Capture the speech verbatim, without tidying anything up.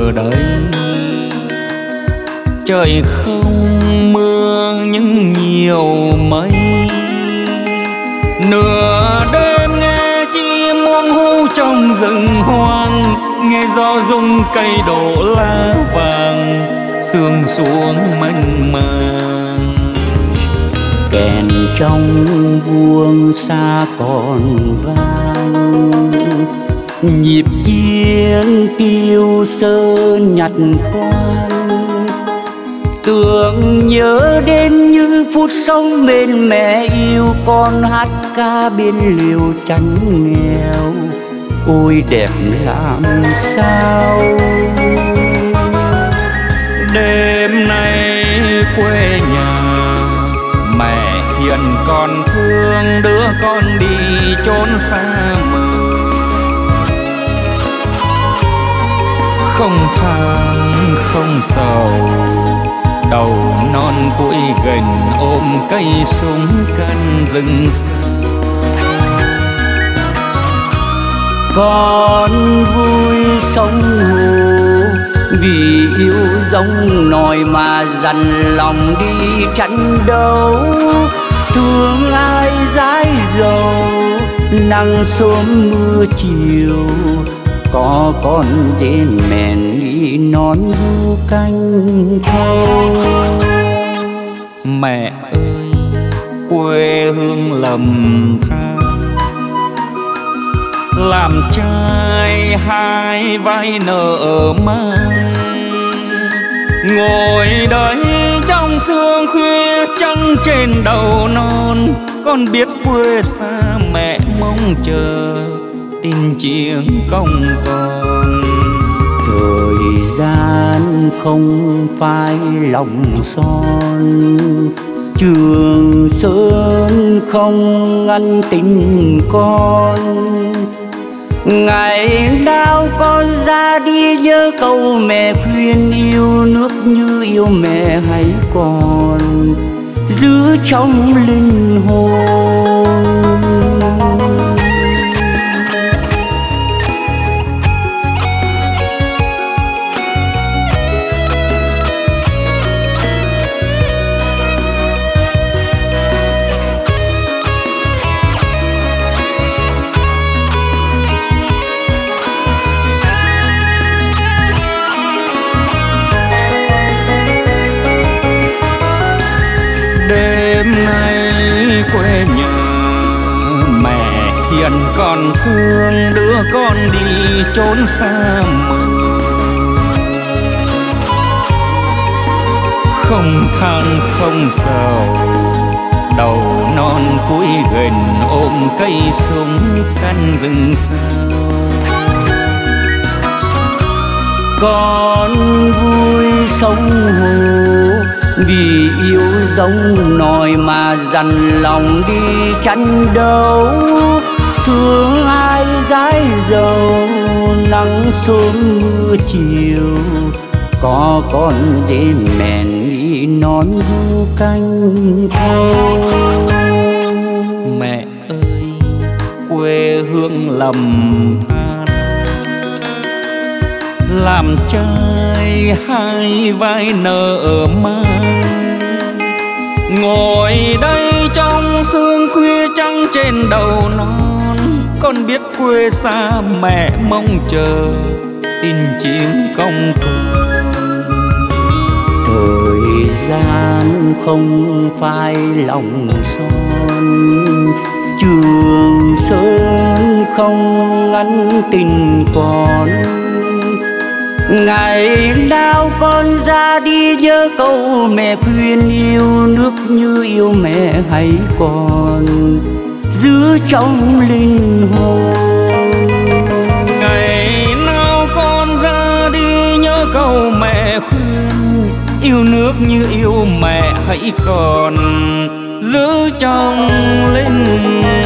đây. Trời không mưa nhưng nhiều mây, nửa đêm nghe chim muông hú trong rừng hoang, nghe gió rung cây đổ lá vàng, sương xuống mênh mang. Kèn trong buông xa còn vang, nhịp chiêng tiêu sơ nhặt khoan, tưởng nhớ đến những phút sống bên mẹ yêu, con hát ca bên liều tranh nghèo, ôi đẹp làm sao. Đêm nay quê nhà mẹ hiền còn thương, đứa con đi chốn xa mờ, không than không sầu, đầu non củi gành ôm cây súng căn rừng. Con vui sống hồ vì yêu giống nòi mà dằn lòng đi tranh đấu, thương ai dãi dầu nắng sớm mưa chiều, có con dễ mèn đi nón du canh thâu. Mẹ ơi quê hương lầm than, làm trai hai vai nợ mang, ngồi đây trong sương khuya trăng trên đầu non, con biết quê xa mẹ mong chờ tin chiếng công con. Thời gian không phai lòng son, Trường Sơn không ngăn tình con. Ngày nào con ra đi nhớ câu mẹ khuyên, yêu nước như yêu mẹ hãy còn giữ trong linh hồn. Đêm nay quê nhà mẹ hiền còn thương, đứa con đi chốn xa mờ, không than không sầu, đầu non củi gành ôm cây súng căn rừng sao. Con vui sống hồ vì yêu giống nòi mà dằn lòng đi tranh đấu, thương ai dãi dầu nắng sớm mưa chiều, có con dễ mèn đi nón du canh thâu. Mẹ ơi quê hương lầm than, làm trai hai vai nợ mang, ngồi đây trong sương khuya trăng trên đầu non, con biết quê xa mẹ mong chờ tin chiến công con. Thời gian không phai lòng son, Trường Sơn không ngăn tình con. Ngày nào con ra đi nhớ câu mẹ khuyên, yêu nước như yêu mẹ hãy còn giữ trong linh hồn. Ngày nào con ra đi nhớ câu mẹ khuyên, yêu nước như yêu mẹ hãy còn giữ trong linh